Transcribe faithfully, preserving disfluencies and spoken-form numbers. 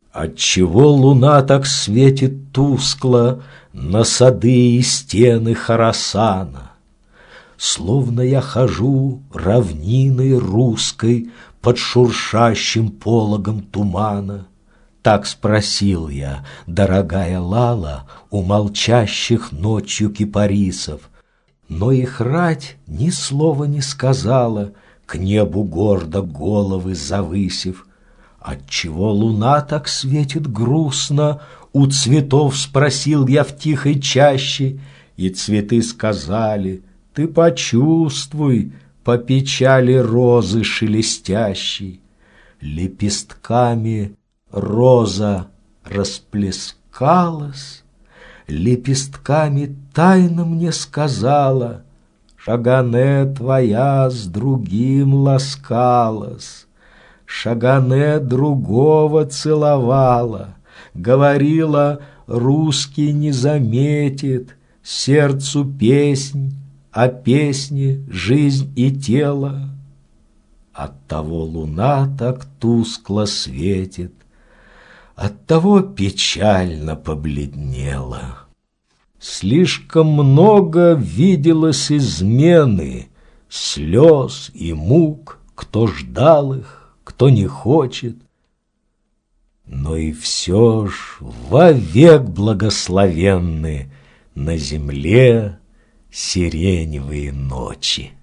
Отчего луна так светит тускло на сады и стены Хорасана? Словно я хожу равниной русской под шуршащим пологом тумана. Так спросил я, дорогая Лала, у молчащих ночью кипарисов, но их рать ни слова не сказала, к небу гордо головы завысив. Отчего луна так светит грустно? У цветов спросил я в тихой чаще, и цветы сказали: ты почувствуй по печали розы шелестящей. Лепестками роза расплескалась, лепестками тайно мне сказала: Шагане твоя с другим ласкалась. Шагане другого целовала, говорила, русский не заметит, сердцу песнь, а песне жизнь и тело. Оттого луна так тускло светит, оттого печально побледнела. Слишком много виделось измены, слез и мук, кто ждал их, кто не хочет. Но и все ж вовек благословенны на земле сиреневые ночи.